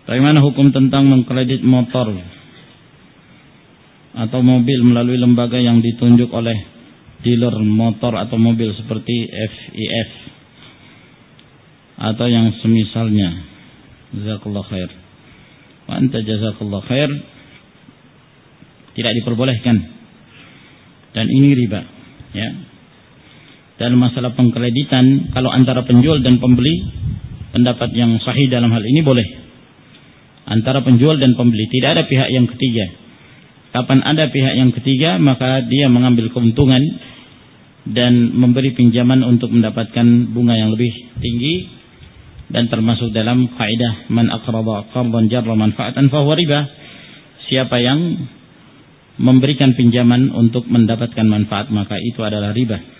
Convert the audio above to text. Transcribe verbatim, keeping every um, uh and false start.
Bagaimana hukum tentang mengkredit motor atau mobil melalui lembaga yang ditunjuk oleh dealer motor atau mobil seperti F I F atau yang semisalnya? Jazakallah khair. Wa anta jazakallah khair. Tidak diperbolehkan. Dan ini riba, ya. Dalam masalah pengkreditan, kalau antara penjual dan pembeli, pendapat yang sahih dalam hal ini boleh. Antara penjual dan pembeli, tidak ada pihak yang ketiga. Kapan ada pihak yang ketiga, maka dia mengambil keuntungan dan memberi pinjaman untuk mendapatkan bunga yang lebih tinggi, dan termasuk dalam kaidah man aqrada qardan jarra manfaatan fa huwa riba. Siapa yang memberikan pinjaman untuk mendapatkan manfaat, maka itu adalah riba.